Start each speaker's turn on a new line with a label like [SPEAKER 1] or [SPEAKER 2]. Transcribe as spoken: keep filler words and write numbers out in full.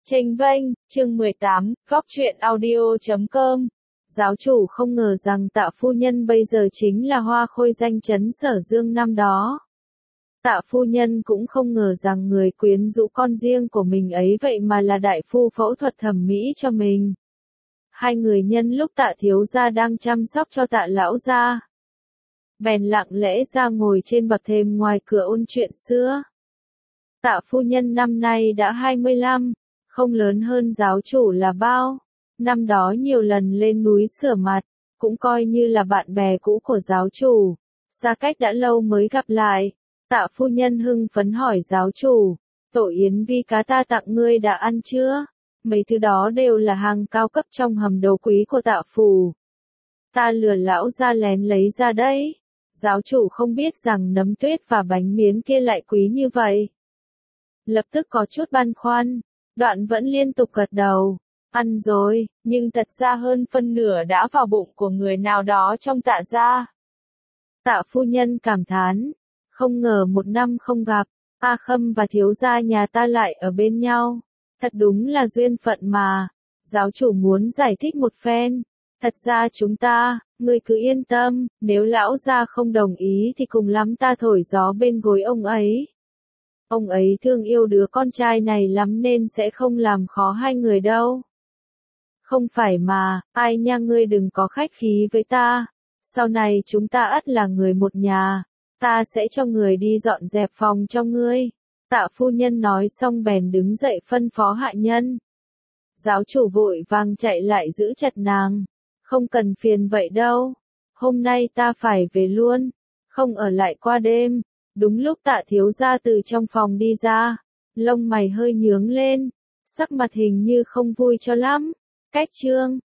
[SPEAKER 1] Chênh vênh, chương mười tám, góc truyện audio chấm com. Giáo chủ không ngờ rằng Tạ phu nhân bây giờ chính là hoa khôi danh chấn Sở Dương năm đó. Tạ phu nhân cũng không ngờ rằng người quyến rũ con riêng của mình ấy vậy mà là đại phu phẫu thuật thẩm mỹ cho mình. Hai người nhân lúc Tạ thiếu gia đang chăm sóc cho Tạ lão gia, bèn lặng lẽ ra ngồi trên bậc thềm ngoài cửa ôn chuyện xưa. Tạ phu nhân năm nay đã hai mươi lăm, không lớn hơn giáo chủ là bao. Năm đó nhiều lần lên núi sửa mặt, cũng coi như là bạn bè cũ của giáo chủ. Xa cách đã lâu mới gặp lại. Tạ phu nhân hưng phấn hỏi giáo chủ, tổ yến vi cá ta tặng ngươi đã ăn chưa? Mấy thứ đó đều là hàng cao cấp trong hầm đấu quý của Tạ phủ. Ta lừa lão ra lén lấy ra đấy. Giáo chủ không biết rằng nấm tuyết và bánh miến kia lại quý như vậy. Lập tức có chút băn khoăn, Đoạn vẫn liên tục gật đầu. Ăn rồi, nhưng thật ra hơn phân nửa đã vào bụng của người nào đó trong Tạ gia. Tạ phu nhân cảm thán, không ngờ một năm không gặp, A Khâm và thiếu gia nhà ta lại ở bên nhau. Thật đúng là duyên phận mà. Giáo chủ muốn giải thích một phen. Thật ra chúng ta, ngươi cứ yên tâm, nếu lão gia không đồng ý thì cùng lắm ta thổi gió bên gối ông ấy. Ông ấy thương yêu đứa con trai này lắm nên sẽ không làm khó hai người đâu. Không phải mà, ai nha, ngươi đừng có khách khí với ta. Sau này chúng ta ắt là người một nhà. Ta sẽ cho người đi dọn dẹp phòng cho ngươi. Tạ phu nhân nói xong bèn đứng dậy phân phó hạ nhân. Giáo chủ vội vàng chạy lại giữ chặt nàng. Không cần phiền vậy đâu. Hôm nay ta phải về luôn. Không ở lại qua đêm. Đúng lúc Tạ thiếu gia từ trong phòng đi ra. Lông mày hơi nhướng lên. Sắc mặt hình như không vui cho lắm. Cách chương.